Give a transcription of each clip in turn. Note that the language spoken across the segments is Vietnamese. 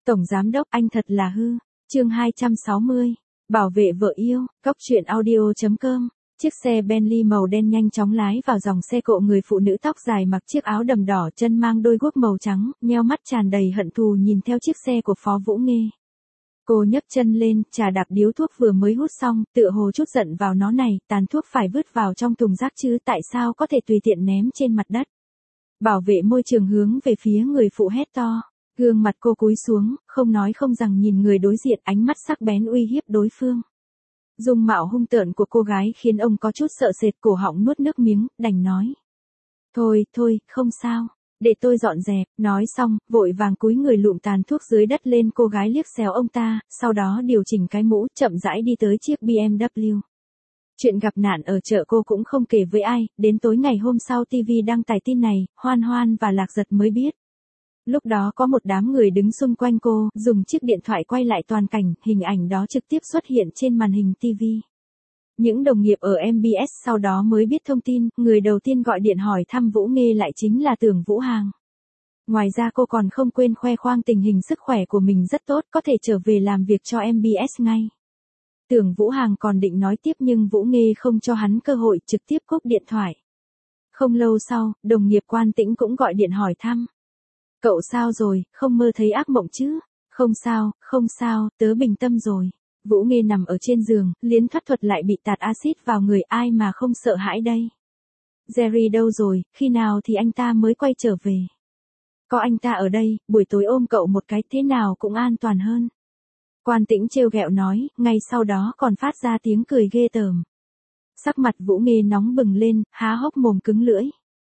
Tổng giám đốc anh thật là hư. Chương 260. Bảo vệ vợ yêu. Cóc truyện audio.com. Chiếc xe Bentley màu đen nhanh chóng lái vào dòng xe cộ, người phụ nữ tóc dài mặc chiếc áo đầm đỏ, chân mang đôi guốc màu trắng, nheo mắt tràn đầy hận thù nhìn theo chiếc xe của Phó Vũ Nghê. Cô nhấc chân lên, chà đạp điếu thuốc vừa mới hút xong, tựa hồ chút giận vào nó này, tàn thuốc phải vứt vào trong thùng rác chứ tại sao có thể tùy tiện ném trên mặt đất. Bảo vệ môi trường hướng về phía người phụ hét to. Gương mặt cô cúi xuống, không nói không rằng nhìn người đối diện, ánh mắt sắc bén uy hiếp đối phương. Dung mạo hung tợn của cô gái khiến ông có chút sợ sệt, cổ họng nuốt nước miếng, đành nói. Thôi, không sao, để tôi dọn dẹp. Nói xong, vội vàng cúi người lụm tàn thuốc dưới đất lên. Cô gái liếc xéo ông ta, sau đó điều chỉnh cái mũ, chậm rãi đi tới chiếc BMW. Chuyện gặp nạn ở chợ cô cũng không kể với ai, đến tối ngày hôm sau TV đăng tải tin này, Hoan Hoan và Lạc Giật mới biết. Lúc đó có một đám người đứng xung quanh cô, dùng chiếc điện thoại quay lại toàn cảnh, hình ảnh đó trực tiếp xuất hiện trên màn hình TV. Những đồng nghiệp ở MBS sau đó mới biết thông tin, người đầu tiên gọi điện hỏi thăm Vũ Nghê lại chính là Tưởng Vũ Hàng. Ngoài ra cô còn không quên khoe khoang tình hình sức khỏe của mình rất tốt, có thể trở về làm việc cho MBS ngay. Tưởng Vũ Hàng còn định nói tiếp nhưng Vũ Nghê không cho hắn cơ hội, trực tiếp cúp điện thoại. Không lâu sau, đồng nghiệp Quan Tĩnh cũng gọi điện hỏi thăm. Cậu sao rồi, không mơ thấy ác mộng chứ? Không sao, tớ bình tâm rồi. Vũ Nghê nằm ở trên giường, liến thoát thuật lại bị tạt axit vào người, ai mà không sợ hãi đây. Jerry đâu rồi, khi nào thì anh ta mới quay trở về? Có anh ta ở đây, buổi tối ôm cậu một cái thế nào cũng an toàn hơn. Quan Tĩnh trêu ghẹo nói, ngay sau đó còn phát ra tiếng cười ghê tởm. Sắc mặt Vũ Nghê nóng bừng lên, há hốc mồm cứng lưỡi.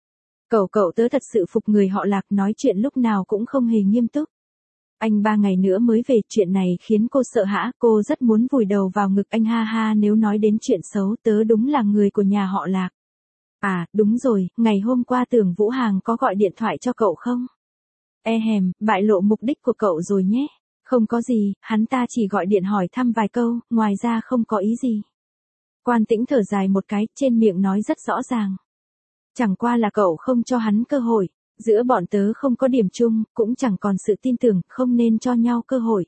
Cậu tớ thật sự phục người họ Lạc, nói chuyện lúc nào cũng không hề nghiêm túc. Anh 3 ngày nữa mới về, chuyện này khiến cô sợ hãi, cô rất muốn vùi đầu vào ngực anh, ha ha. Nếu nói đến chuyện xấu, tớ đúng là người của nhà họ Lạc. À, đúng rồi, ngày hôm qua Tưởng Vũ Hàng có gọi điện thoại cho cậu không? Bại lộ mục đích của cậu rồi nhé. Không có gì, hắn ta chỉ gọi điện hỏi thăm vài câu, ngoài ra không có ý gì. Quan Tĩnh thở dài một cái, trên miệng nói rất rõ ràng. Chẳng qua là cậu không cho hắn cơ hội, giữa bọn tớ không có điểm chung, cũng chẳng còn sự tin tưởng, không nên cho nhau cơ hội.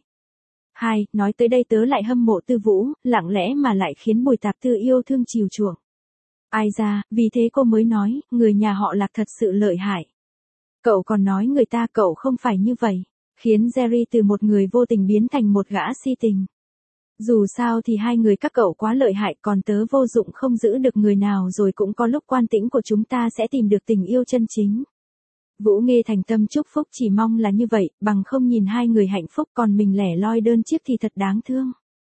Nói tới đây tớ lại hâm mộ Tư Vũ, lặng lẽ mà lại khiến Bùi Tạp Tư yêu thương chiều chuộng. Ai ra, vì thế cô mới nói, người nhà họ Lạc thật sự lợi hại. Cậu còn nói người ta, cậu không phải như vậy, khiến Jerry từ một người vô tình biến thành một gã si tình. Dù sao thì hai người các cậu quá lợi hại, còn tớ vô dụng không giữ được người nào, rồi cũng có lúc Quan Tĩnh của chúng ta sẽ tìm được tình yêu chân chính. Vũ Nghê thành tâm chúc phúc, chỉ mong là như vậy, bằng không nhìn hai người hạnh phúc còn mình lẻ loi đơn chiếc thì thật đáng thương.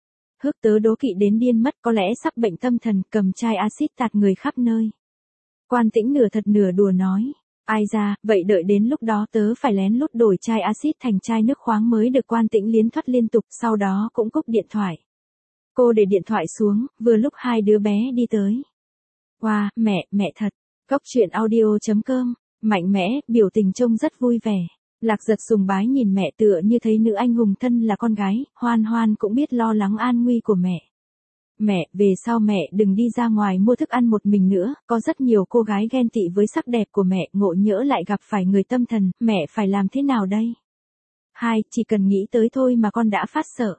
Tớ đố kỵ đến điên mất, có lẽ sắp bệnh tâm thần, cầm chai axit tạt người khắp nơi. Quan Tĩnh nửa thật nửa đùa nói. Ai ra, vậy đợi đến lúc đó tớ phải lén lút đổi chai axit thành chai nước khoáng mới được. Quan Tĩnh liến thoát liên tục, sau đó cũng cúp điện thoại. Cô để điện thoại xuống, vừa lúc hai đứa bé đi tới. Wow, mẹ thật. Cóc truyện audio.com. Mạnh mẽ, biểu tình trông rất vui vẻ. Lạc Giật sùng bái nhìn mẹ, tựa như thấy nữ anh hùng thân là con gái. Hoan Hoan cũng biết lo lắng an nguy của mẹ. Mẹ, về sau mẹ đừng đi ra ngoài mua thức ăn một mình nữa, có rất nhiều cô gái ghen tị với sắc đẹp của mẹ, ngộ nhỡ lại gặp phải người tâm thần, mẹ phải làm thế nào đây? Chỉ cần nghĩ tới thôi mà con đã phát sợ.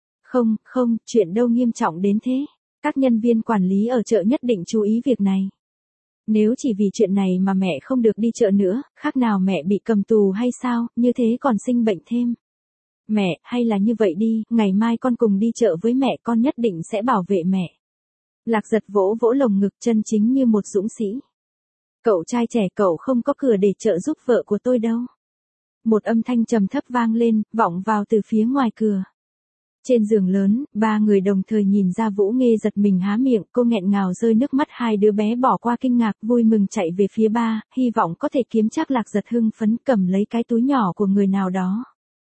Không, chuyện đâu nghiêm trọng đến thế. Các nhân viên quản lý ở chợ nhất định chú ý việc này. Nếu chỉ vì chuyện này mà mẹ không được đi chợ nữa, khác nào mẹ bị cầm tù hay sao, như thế còn sinh bệnh thêm. Mẹ, hay là như vậy đi, ngày mai con cùng đi chợ với mẹ, con nhất định sẽ bảo vệ mẹ. Lạc Giật vỗ vỗ lồng ngực, chân chính như một dũng sĩ. Cậu trai trẻ, cậu không có cửa để trợ giúp vợ của tôi đâu. Một âm thanh trầm thấp vang lên, vọng vào từ phía ngoài cửa. Trên giường lớn, ba người đồng thời nhìn ra. Vũ Nghê giật mình há miệng, cô nghẹn ngào rơi nước mắt. Hai đứa bé bỏ qua kinh ngạc, vui mừng chạy về phía ba, hy vọng có thể kiếm chắc. Lạc Giật hưng phấn cầm lấy cái túi nhỏ của người nào đó.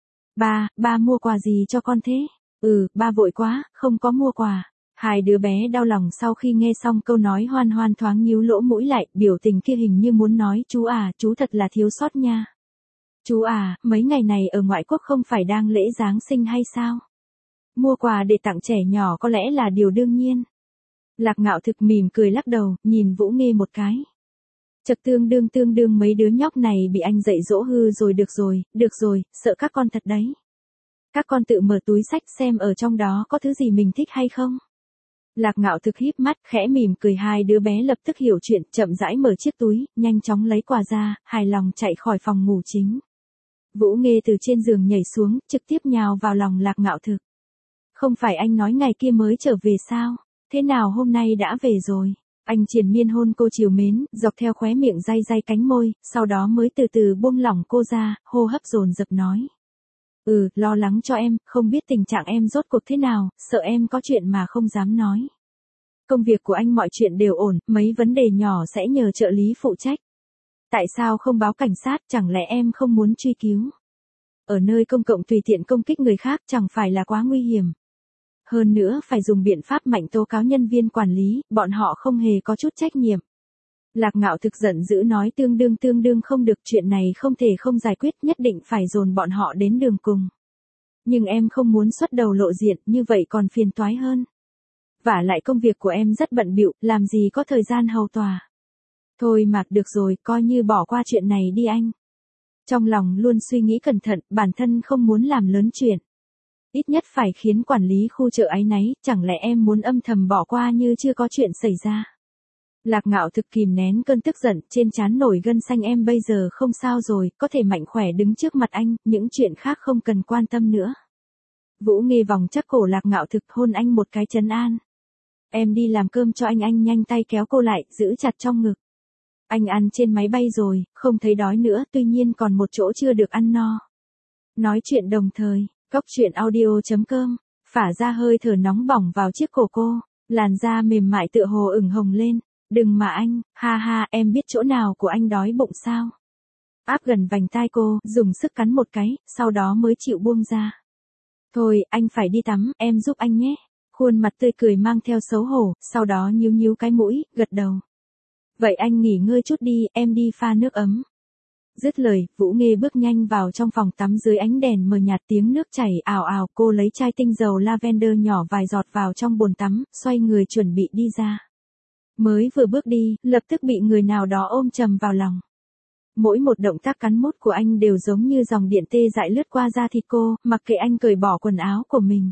Ba mua quà gì cho con thế? Ba vội quá, không có mua quà. Hai đứa bé đau lòng sau khi nghe xong câu nói. Hoan Hoan thoáng nhíu lỗ mũi lại, biểu tình kia hình như muốn nói, chú thật là thiếu sót nha. Chú mấy ngày này ở ngoại quốc không phải đang lễ Giáng sinh hay sao? Mua quà để tặng trẻ nhỏ có lẽ là điều đương nhiên. Lạc Ngạo Thực mỉm cười lắc đầu, nhìn Vũ Nghê một cái. Chật, tương đương mấy đứa nhóc này bị anh dạy dỗ hư rồi. Được rồi, sợ các con thật đấy. Các con tự mở túi xách xem ở trong đó có thứ gì mình thích hay không. Lạc Ngạo Thực híp mắt, khẽ mỉm cười, hai đứa bé lập tức hiểu chuyện, chậm rãi mở chiếc túi, nhanh chóng lấy quà ra, hài lòng chạy khỏi phòng ngủ chính. Vũ Nghê từ trên giường nhảy xuống, trực tiếp nhào vào lòng Lạc Ngạo Thực. Không phải anh nói ngày kia mới trở về sao? Thế nào hôm nay đã về rồi? Anh triền miên hôn cô trìu mến, dọc theo khóe miệng day day cánh môi, sau đó mới từ từ buông lỏng cô ra, hô hấp dồn dập nói. Lo lắng cho em, không biết tình trạng em rốt cuộc thế nào, sợ em có chuyện mà không dám nói. Công việc của anh mọi chuyện đều ổn, mấy vấn đề nhỏ sẽ nhờ trợ lý phụ trách. Tại sao không báo cảnh sát, chẳng lẽ em không muốn truy cứu? Ở nơi công cộng tùy tiện công kích người khác chẳng phải là quá nguy hiểm. Hơn nữa phải dùng biện pháp mạnh tố cáo nhân viên quản lý, bọn họ không hề có chút trách nhiệm. Lạc Ngạo Thực giận dữ nói, tương đương không được, chuyện này không thể không giải quyết, nhất định phải dồn bọn họ đến đường cùng. Nhưng em không muốn xuất đầu lộ diện, như vậy còn phiền toái hơn. Vả lại công việc của em rất bận bịu, làm gì có thời gian hầu tòa. Thôi mà, được rồi, coi như bỏ qua chuyện này đi anh. Trong lòng luôn suy nghĩ cẩn thận, bản thân không muốn làm lớn chuyện. Ít nhất phải khiến quản lý khu chợ áy náy, chẳng lẽ em muốn âm thầm bỏ qua như chưa có chuyện xảy ra. Lạc Ngạo Thực kìm nén cơn tức giận, trên trán nổi gân xanh, em bây giờ không sao rồi, có thể mạnh khỏe đứng trước mặt anh, những chuyện khác không cần quan tâm nữa. Vũ Nghê vòng chắc cổ Lạc Ngạo Thực, hôn anh một cái trấn an. Em đi làm cơm cho anh nhanh tay kéo cô lại, giữ chặt trong ngực. Anh ăn trên máy bay rồi, không thấy đói nữa, tuy nhiên còn một chỗ chưa được ăn no. Nói chuyện đồng thời, Cóc Truyện Audio.com, phả ra hơi thở nóng bỏng vào chiếc cổ cô, làn da mềm mại tựa hồ ửng hồng lên. Đừng mà anh, ha ha, em biết chỗ nào của anh đói bụng sao? Áp gần vành tai cô, dùng sức cắn một cái, sau đó mới chịu buông ra. Thôi, anh phải đi tắm, em giúp anh nhé. Khuôn mặt tươi cười mang theo xấu hổ, sau đó nhíu cái mũi, gật đầu. Vậy anh nghỉ ngơi chút đi, em đi pha nước ấm. Dứt lời, Vũ Nghê bước nhanh vào trong phòng tắm dưới ánh đèn mờ nhạt, tiếng nước chảy ào ào, cô lấy chai tinh dầu lavender nhỏ vài giọt vào trong bồn tắm, xoay người chuẩn bị đi ra. Mới vừa bước đi, lập tức bị người nào đó ôm chầm vào lòng. Mỗi một động tác cắn mút của anh đều giống như dòng điện tê dại lướt qua da thịt cô, mặc kệ anh cởi bỏ quần áo của mình.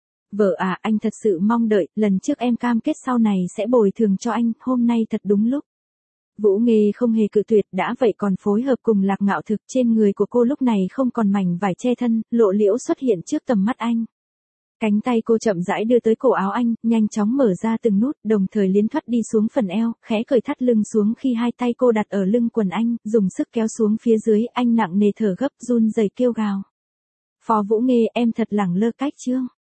Vợ à, anh thật sự mong đợi, lần trước em cam kết sau này sẽ bồi thường cho anh, hôm nay thật đúng lúc. Vũ Nghê không hề cự tuyệt, đã vậy còn phối hợp cùng Lạc Ngạo Thực, trên người của cô lúc này không còn mảnh vải che thân, lộ liễu xuất hiện trước tầm mắt anh. Cánh tay cô chậm rãi đưa tới cổ áo anh, nhanh chóng mở ra từng nút, đồng thời liến thoắt đi xuống phần eo, khẽ cởi thắt lưng xuống khi hai tay cô đặt ở lưng quần anh, dùng sức kéo xuống phía dưới, anh nặng nề thở gấp, run rẩy kêu gào. Phó Vũ Nghê, em thật lẳng lơ cách chương.